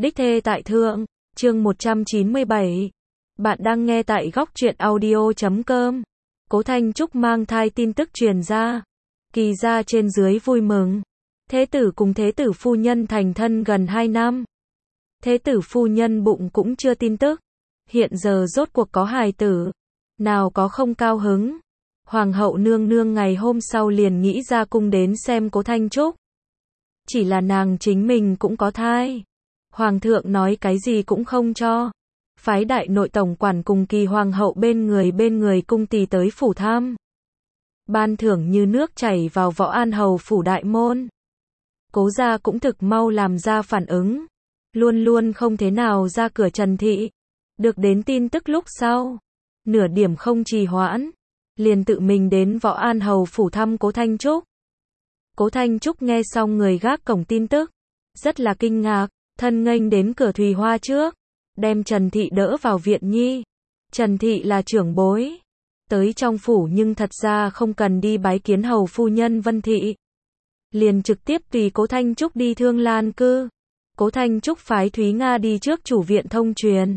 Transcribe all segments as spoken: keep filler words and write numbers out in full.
Đích thê tại thượng, chương một trăm chín mươi bảy. Bạn đang nghe tại góc truyện audio chấm com. Cố Thanh Trúc mang thai tin tức truyền ra. Kỳ gia trên dưới vui mừng. Thế tử cùng thế tử phu nhân thành thân gần hai năm. Thế tử phu nhân bụng cũng chưa tin tức. Hiện giờ rốt cuộc có hài tử. Nào có không cao hứng. Hoàng hậu nương nương ngày hôm sau liền nghĩ ra cung đến xem Cố Thanh Trúc. Chỉ là nàng chính mình cũng có thai. Hoàng thượng nói cái gì cũng không cho. Phái đại nội tổng quản cùng Kỳ hoàng hậu bên người bên người cung tỳ tới phủ thăm. Ban thưởng như nước chảy vào Võ An hầu phủ đại môn. Cố gia cũng thực mau làm ra phản ứng. Luôn luôn không thế nào ra cửa Trần Thị. Được đến tin tức lúc sau. Nửa điểm không trì hoãn. Liền tự mình đến Võ An hầu phủ thăm Cố Thanh Trúc. Cố Thanh Trúc nghe xong người gác cổng tin tức. Rất là kinh ngạc. Thân nghênh đến cửa Thùy Hoa trước. Đem Trần Thị đỡ vào viện nhi. Trần Thị là trưởng bối. Tới trong phủ nhưng thật ra không cần đi bái kiến hầu phu nhân Vân Thị. Liền trực tiếp tùy Cố Thanh Trúc đi Thương Lan cư. Cố Thanh Trúc phái Thúy Nga đi trước chủ viện thông truyền.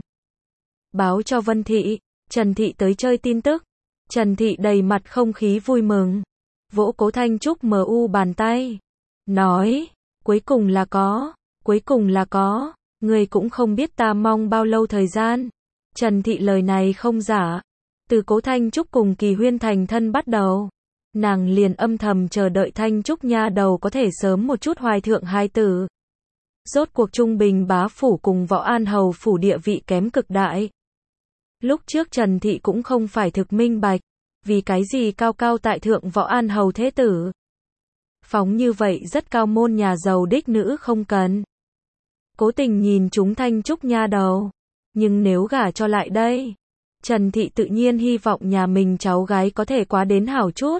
Báo cho Vân Thị. Trần Thị tới chơi tin tức. Trần Thị đầy mặt không khí vui mừng. Vỗ Cố Thanh Trúc mờ u bàn tay. Nói. Cuối cùng là có. Cuối cùng là có. Người cũng không biết ta mong bao lâu thời gian. Trần Thị lời này không giả. Từ Cố Thanh Trúc cùng Kỳ Huyên thành thân bắt đầu. Nàng liền âm thầm chờ đợi Thanh Trúc nha đầu có thể sớm một chút hoài thượng hai tử. Rốt cuộc Trung Bình bá phủ cùng Võ An hầu phủ địa vị kém cực đại. Lúc trước Trần Thị cũng không phải thực minh bạch. Vì cái gì cao cao tại thượng Võ An hầu thế tử. Phóng như vậy rất cao môn nhà giàu đích nữ không cần. Cố tình nhìn chúng Thanh Trúc nha đầu. Nhưng nếu gả cho lại đây. Trần Thị tự nhiên hy vọng nhà mình cháu gái có thể quá đến hảo chút.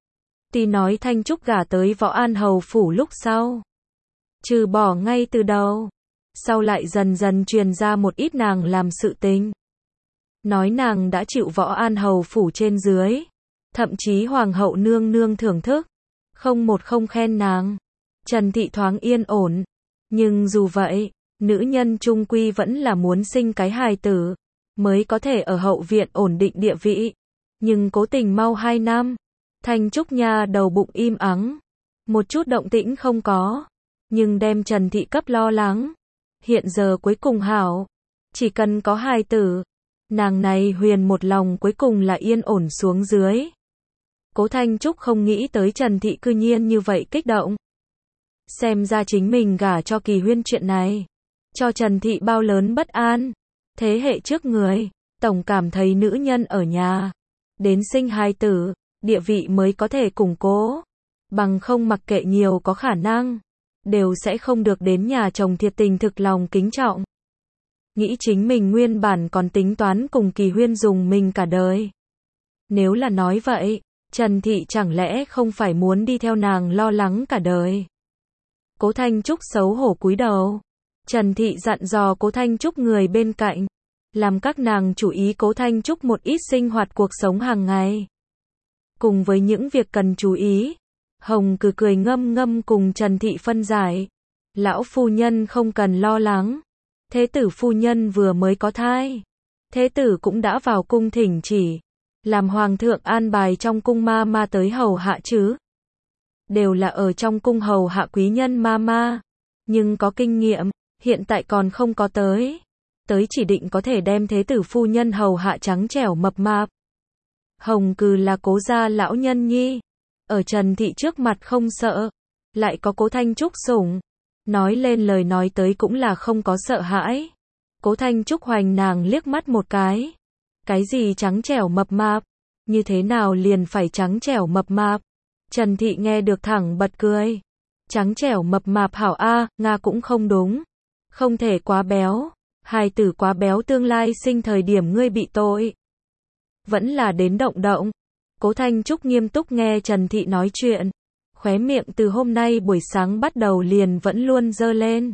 Tuy nói Thanh Trúc gả tới Võ An hầu phủ lúc sau. Trừ bỏ ngay từ đầu. Sau lại dần dần truyền ra một ít nàng làm sự tình. Nói nàng đã chịu Võ An hầu phủ trên dưới. Thậm chí hoàng hậu nương nương thưởng thức. Không một không khen nàng. Trần Thị thoáng yên ổn. Nhưng dù vậy, nữ nhân trung quy vẫn là muốn sinh cái hài tử. Mới có thể ở hậu viện ổn định địa vị. Nhưng cố tình mau hai năm. Thanh Trúc nha đầu bụng im ắng. Một chút động tĩnh không có. Nhưng đem Trần Thị cấp lo lắng. Hiện giờ cuối cùng hảo. Chỉ cần có hài tử. Nàng này huyền một lòng cuối cùng là yên ổn xuống dưới. Cố Thanh Trúc không nghĩ tới Trần Thị cư nhiên như vậy kích động. Xem ra chính mình gả cho Kỳ Huyên chuyện này. Cho Trần Thị bao lớn bất an. Thế hệ trước người. Tổng cảm thấy nữ nhân ở nhà. Đến sinh hài tử. Địa vị mới có thể củng cố. Bằng không mặc kệ nhiều có khả năng. Đều sẽ không được đến nhà chồng thiệt tình thực lòng kính trọng. Nghĩ chính mình nguyên bản còn tính toán cùng Kỳ Huyên dùng mình cả đời. Nếu là nói vậy. Trần Thị chẳng lẽ không phải muốn đi theo nàng lo lắng cả đời. Cố Thanh Trúc xấu hổ cúi đầu. Trần Thị dặn dò Cố Thanh Trúc người bên cạnh. Làm các nàng chú ý Cố Thanh Trúc một ít sinh hoạt cuộc sống hàng ngày. Cùng với những việc cần chú ý. Hồng cười cười ngâm ngâm cùng Trần Thị phân giải. Lão phu nhân không cần lo lắng. Thế tử phu nhân vừa mới có thai. Thế tử cũng đã vào cung thỉnh chỉ. Làm hoàng thượng an bài trong cung ma ma tới hầu hạ chứ. Đều là ở trong cung hầu hạ quý nhân ma ma. Nhưng có kinh nghiệm, hiện tại còn không có tới. Tới chỉ định có thể đem thế tử phu nhân hầu hạ trắng trẻo mập mạp. Hồng Cừ là Cố gia lão nhân nhi. Ở Trần Thị trước mặt không sợ. Lại có Cố Thanh Trúc sủng. Nói lên lời nói tới cũng là không có sợ hãi. Cố Thanh Trúc hoành nàng liếc mắt một cái. Cái gì trắng trẻo mập mạp? Như thế nào liền phải trắng trẻo mập mạp? Trần Thị nghe được thẳng bật cười. Trắng trẻo mập mạp hảo a, Nga cũng không đúng. Không thể quá béo. Hài tử quá béo tương lai sinh thời điểm ngươi bị tội. Vẫn là đến động động. Cố Thanh Trúc nghiêm túc nghe Trần Thị nói chuyện. Khóe miệng từ hôm nay buổi sáng bắt đầu liền vẫn luôn dơ lên.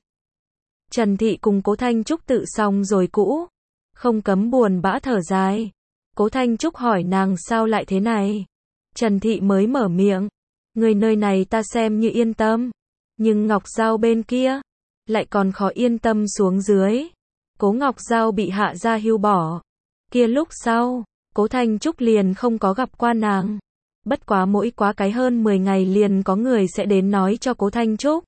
Trần Thị cùng Cố Thanh Trúc tự xong rồi cũ. Không cấm buồn bã thở dài. Cố Thanh Trúc hỏi nàng sao lại thế này. Trần Thị mới mở miệng. Người nơi này ta xem như yên tâm. Nhưng Ngọc Giao bên kia. lại còn khó yên tâm xuống dưới. Cố Ngọc Giao bị Hạ gia hưu bỏ. Kia lúc sau, Cố Thanh Trúc liền không có gặp qua nàng. Bất quá mỗi quá cái hơn mười ngày liền có người sẽ đến nói cho Cố Thanh Trúc.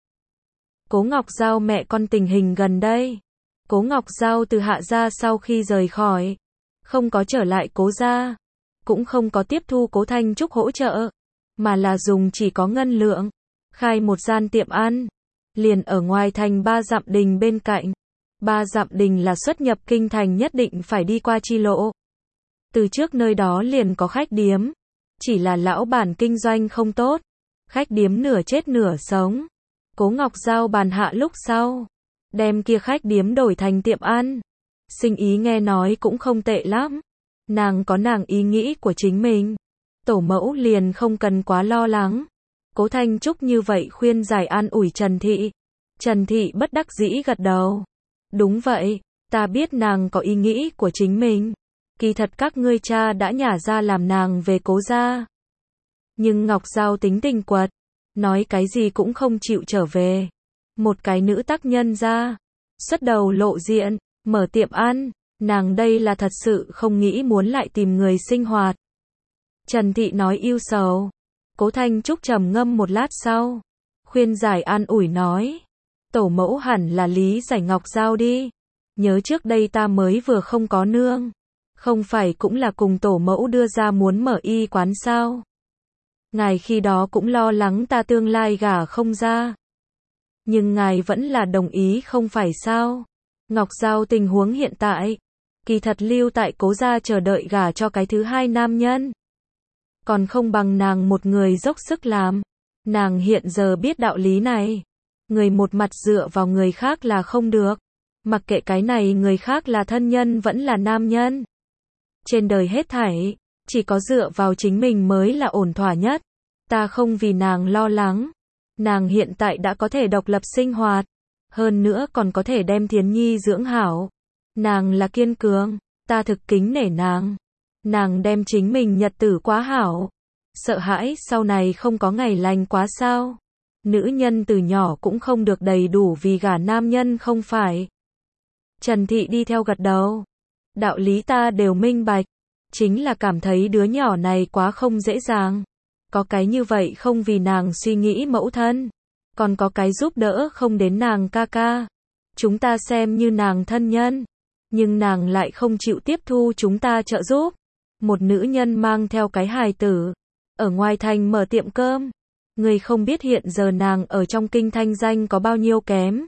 Cố Ngọc Giao mẹ con tình hình gần đây. Cố Ngọc Giao từ Hạ gia sau khi rời khỏi, không có trở lại Cố gia, cũng không có tiếp thu Cố Thanh Trúc hỗ trợ, mà là dùng chỉ có ngân lượng, khai một gian tiệm ăn, liền ở ngoài thành Ba Dặm Đình bên cạnh. Ba Dặm Đình là xuất nhập kinh thành nhất định phải đi qua chi lộ. Từ trước nơi đó liền có khách điếm, chỉ là lão bản kinh doanh không tốt, khách điếm nửa chết nửa sống. Cố Ngọc Giao bàn hạ lúc sau, đem kia khách điếm đổi thành tiệm ăn. Sinh ý nghe nói cũng không tệ lắm. Nàng có nàng ý nghĩ của chính mình. Tổ mẫu liền không cần quá lo lắng. Cố Thanh Trúc như vậy khuyên giải an ủi Trần Thị. Trần Thị bất đắc dĩ gật đầu. Đúng vậy, ta biết nàng có ý nghĩ của chính mình. Kỳ thật các ngươi cha đã nhả ra làm nàng về Cố gia. Nhưng Ngọc Giao tính tình quật, nói cái gì cũng không chịu trở về. Một cái nữ tác nhân ra, xuất đầu lộ diện, mở tiệm ăn, nàng đây là thật sự không nghĩ muốn lại tìm người sinh hoạt. Trần Thị nói yêu sầu. Cố Thanh Trúc trầm ngâm một lát sau, khuyên giải an ủi nói, tổ mẫu hẳn là lý giải Ngọc Giao đi. Nhớ trước đây ta mới vừa không có nương, không phải cũng là cùng tổ mẫu đưa ra muốn mở y quán sao? Ngài khi đó cũng lo lắng ta tương lai gả không ra. Nhưng ngài vẫn là đồng ý không phải sao? Ngọc Giao tình huống hiện tại, kỳ thật lưu tại Cố gia chờ đợi gả cho cái thứ hai nam nhân, còn không bằng nàng một người dốc sức làm. Nàng hiện giờ biết đạo lý này. Người một mặt dựa vào người khác là không được. Mặc kệ cái này người khác là thân nhân vẫn là nam nhân. Trên đời hết thảy, chỉ có dựa vào chính mình mới là ổn thỏa nhất. Ta không vì nàng lo lắng. Nàng hiện tại đã có thể độc lập sinh hoạt. Hơn nữa còn có thể đem Thiến Nhi dưỡng hảo. Nàng là kiên cường, ta thực kính nể nàng. Nàng đem chính mình nhật tử quá hảo. Sợ hãi sau này không có ngày lành quá sao. Nữ nhân từ nhỏ cũng không được đầy đủ vì gả nam nhân không phải. Trần Thị đi theo gật đầu. Đạo lý ta đều minh bạch. Chính là cảm thấy đứa nhỏ này quá không dễ dàng. Có cái như vậy không vì nàng suy nghĩ mẫu thân. Còn có cái giúp đỡ không đến nàng ca ca. Chúng ta xem như nàng thân nhân. Nhưng nàng lại không chịu tiếp thu chúng ta trợ giúp. Một nữ nhân mang theo cái hài tử. Ở ngoài thành mở tiệm cơm. Người không biết hiện giờ nàng ở trong kinh thanh danh có bao nhiêu kém.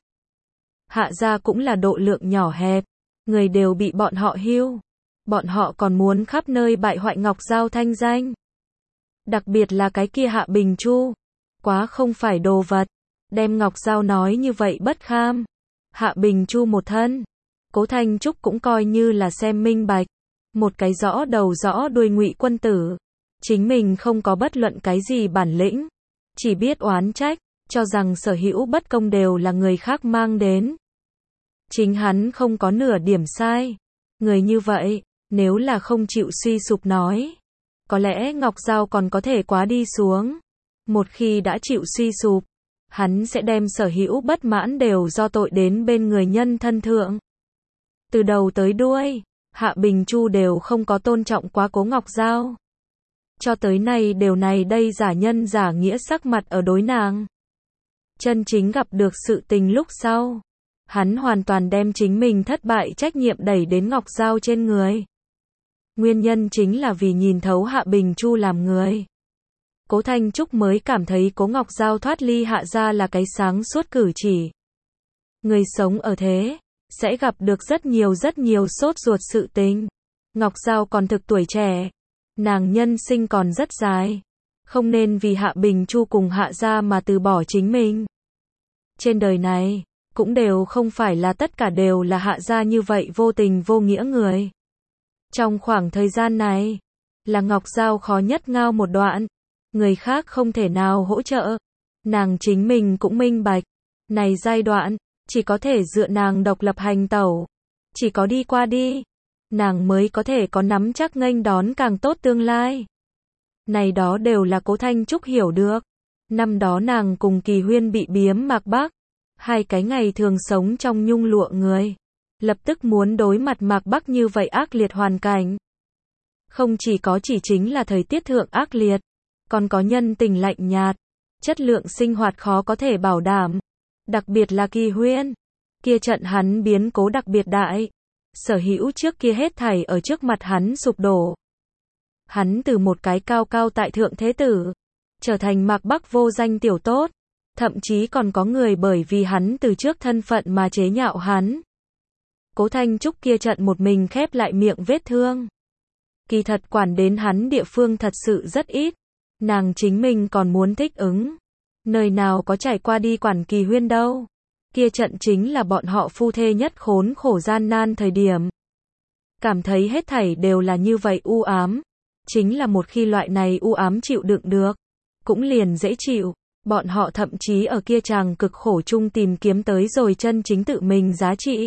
Hạ gia cũng là độ lượng nhỏ hẹp. Người đều bị bọn họ hiu. Bọn họ còn muốn khắp nơi bại hoại Ngọc Giao thanh danh. Đặc biệt là cái kia Hạ Bình Chu. Quá không phải đồ vật. Đem Ngọc Giao nói như vậy bất kham. Hạ Bình Chu một thân. Cố Thanh Trúc cũng coi như là xem minh bạch. Một cái rõ đầu rõ đuôi ngụy quân tử. Chính mình không có bất luận cái gì bản lĩnh. Chỉ biết oán trách, cho rằng sở hữu bất công đều là người khác mang đến. Chính hắn không có nửa điểm sai. Người như vậy, nếu là không chịu suy sụp nói, có lẽ Ngọc Giao còn có thể quá đi xuống. Một khi đã chịu suy sụp, hắn sẽ đem sở hữu bất mãn đều do tội đến bên người nhân thân thượng. Từ đầu tới đuôi, Hạ Bình Chu đều không có tôn trọng quá Cố Ngọc Giao. Cho tới nay đều này đây giả nhân giả nghĩa sắc mặt ở đối nàng. Chân chính gặp được sự tình lúc sau, hắn hoàn toàn đem chính mình thất bại trách nhiệm đẩy đến Ngọc Giao trên người. Nguyên nhân chính là vì nhìn thấu Hạ Bình Chu làm người. Cố Thanh Trúc mới cảm thấy Cố Ngọc Giao thoát ly Hạ gia là cái sáng suốt cử chỉ. Người sống ở thế, sẽ gặp được rất nhiều rất nhiều sốt ruột sự tình. Ngọc Giao còn thực tuổi trẻ. Nàng nhân sinh còn rất dài. Không nên vì Hạ Bình Chu cùng Hạ gia mà từ bỏ chính mình. Trên đời này, cũng đều không phải là tất cả đều là Hạ gia như vậy vô tình vô nghĩa người. Trong khoảng thời gian này, là Ngọc Giao khó nhất ngao một đoạn. Người khác không thể nào hỗ trợ. Nàng chính mình cũng minh bạch. Này giai đoạn, chỉ có thể dựa nàng độc lập hành tẩu. Chỉ có đi qua đi, nàng mới có thể có nắm chắc nghênh đón càng tốt tương lai. Này đó đều là Cố Thanh Trúc hiểu được. Năm đó nàng cùng Kỳ Huyên bị biếm Mạc Bắc. Hai cái ngày thường sống trong nhung lụa người, lập tức muốn đối mặt Mạc Bắc như vậy ác liệt hoàn cảnh. Không chỉ có chỉ chính là thời tiết thượng ác liệt, còn có nhân tình lạnh nhạt, chất lượng sinh hoạt khó có thể bảo đảm. Đặc biệt là Kỳ Huyên, kia trận hắn biến cố đặc biệt đại, sở hữu trước kia hết thảy ở trước mặt hắn sụp đổ. Hắn từ một cái cao cao tại thượng thế tử, trở thành Mạc Bắc vô danh tiểu tốt, thậm chí còn có người bởi vì hắn từ trước thân phận mà chế nhạo hắn. Cố Thanh Trúc kia trận một mình khép lại miệng vết thương. Kỳ thật quản đến hắn địa phương thật sự rất ít, nàng chính mình còn muốn thích ứng. Nơi nào có trải qua đi quản Kỳ Huyên đâu. Kia trận chính là bọn họ phu thê nhất khốn khổ gian nan thời điểm. Cảm thấy hết thảy đều là như vậy u ám. Chính là một khi loại này u ám chịu đựng được, cũng liền dễ chịu. Bọn họ thậm chí ở kia chàng cực khổ chung tìm kiếm tới rồi chân chính tự mình giá trị.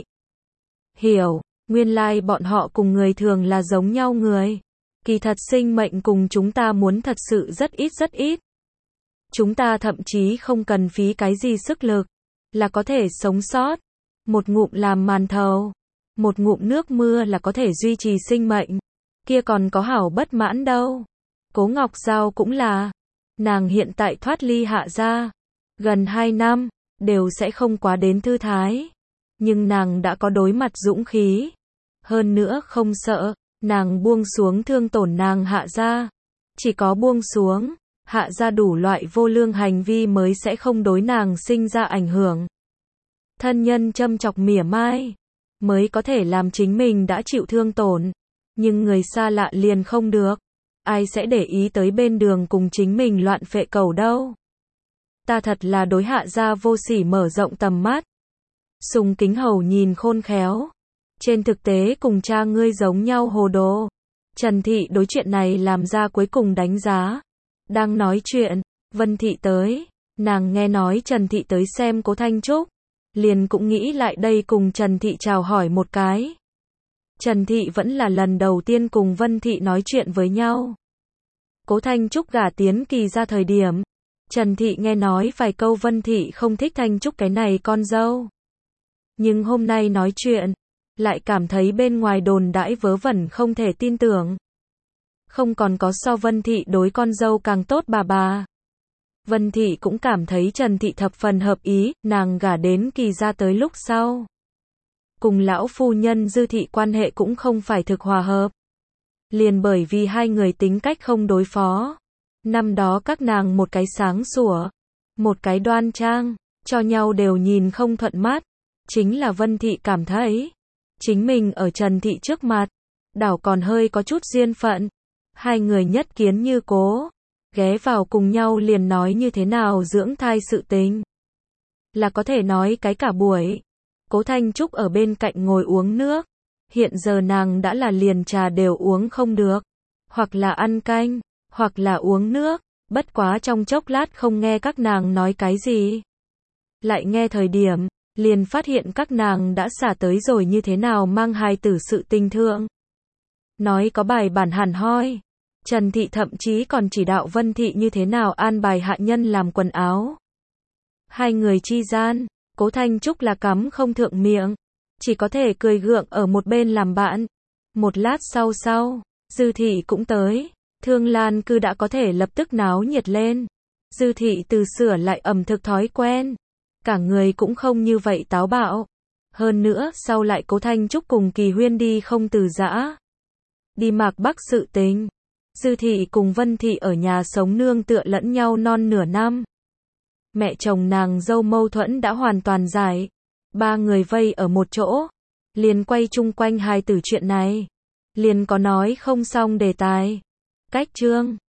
Hiểu, nguyên lai like bọn họ cùng người thường là giống nhau người. Kỳ thật sinh mệnh cùng chúng ta muốn thật sự rất ít rất ít. Chúng ta thậm chí không cần phí cái gì sức lực, là có thể sống sót. Một ngụm làm màn thầu, một ngụm nước mưa là có thể duy trì sinh mệnh. Kia còn có hảo bất mãn đâu. Cố Ngọc Giao cũng là. Nàng hiện tại thoát ly Hạ gia, gần hai năm, đều sẽ không quá đến thư thái. Nhưng nàng đã có đối mặt dũng khí. Hơn nữa không sợ, nàng buông xuống thương tổn nàng Hạ gia. Chỉ có buông xuống, Hạ gia đủ loại vô lương hành vi mới sẽ không đối nàng sinh ra ảnh hưởng. Thân nhân châm chọc mỉa mai, mới có thể làm chính mình đã chịu thương tổn. Nhưng người xa lạ liền không được. Ai sẽ để ý tới bên đường cùng chính mình loạn phệ cầu đâu. Ta thật là đối Hạ gia vô sỉ mở rộng tầm mắt. Sùng Kính Hầu nhìn khôn khéo. Trên thực tế cùng cha ngươi giống nhau hồ đồ. Trần Thị đối chuyện này làm ra cuối cùng đánh giá. Đang nói chuyện, Vân Thị tới. Nàng nghe nói Trần Thị tới xem Cố Thanh Trúc. Liền cũng nghĩ lại đây cùng Trần Thị chào hỏi một cái. Trần Thị vẫn là lần đầu tiên cùng Vân Thị nói chuyện với nhau. Cố Thanh Trúc gả tiến Kỳ ra thời điểm, Trần Thị nghe nói vài câu Vân Thị không thích Thanh Trúc cái này con dâu. Nhưng hôm nay nói chuyện, lại cảm thấy bên ngoài đồn đãi vớ vẩn không thể tin tưởng. Không còn có so Vân Thị đối con dâu càng tốt bà bà. Vân Thị cũng cảm thấy Trần Thị thập phần hợp ý, nàng gả đến Kỳ ra tới lúc sau. Cùng lão phu nhân Dư Thị quan hệ cũng không phải thực hòa hợp. Liền bởi vì hai người tính cách không đối phó. Năm đó các nàng một cái sáng sủa, một cái đoan trang, cho nhau đều nhìn không thuận mắt. Chính là Vân Thị cảm thấy, chính mình ở Trần Thị trước mặt, đảo còn hơi có chút duyên phận. Hai người nhất kiến như cố, ghé vào cùng nhau liền nói như thế nào dưỡng thai sự tình. Là có thể nói cái cả buổi. Cố Thanh Trúc ở bên cạnh ngồi uống nước. Hiện giờ nàng đã là liền trà đều uống không được. Hoặc là ăn canh, hoặc là uống nước. Bất quá trong chốc lát không nghe các nàng nói cái gì. Lại nghe thời điểm, liền phát hiện các nàng đã xả tới rồi như thế nào mang hài tử sự tình thượng. Nói có bài bản hẳn hoi. Trần Thị thậm chí còn chỉ đạo Vân Thị như thế nào an bài hạ nhân làm quần áo. Hai người chi gian, Cố Thanh Trúc là cắm không thượng miệng. Chỉ có thể cười gượng ở một bên làm bạn. Một lát sau sau, Dư Thị cũng tới. Thương Lan cư đã có thể lập tức náo nhiệt lên. Dư Thị từ sửa lại ẩm thực thói quen. Cả người cũng không như vậy táo bạo. Hơn nữa, sau lại Cố Thanh Trúc cùng Kỳ Huyên đi không từ giã. Đi Mạc Bắc sự tình. Dư Thị cùng Vân Thị ở nhà sống nương tựa lẫn nhau non nửa năm. Mẹ chồng nàng dâu mâu thuẫn đã hoàn toàn giải. Ba người vây ở một chỗ. Liền quay chung quanh hài tử chuyện này. Liền có nói không xong đề tài. Cách chương.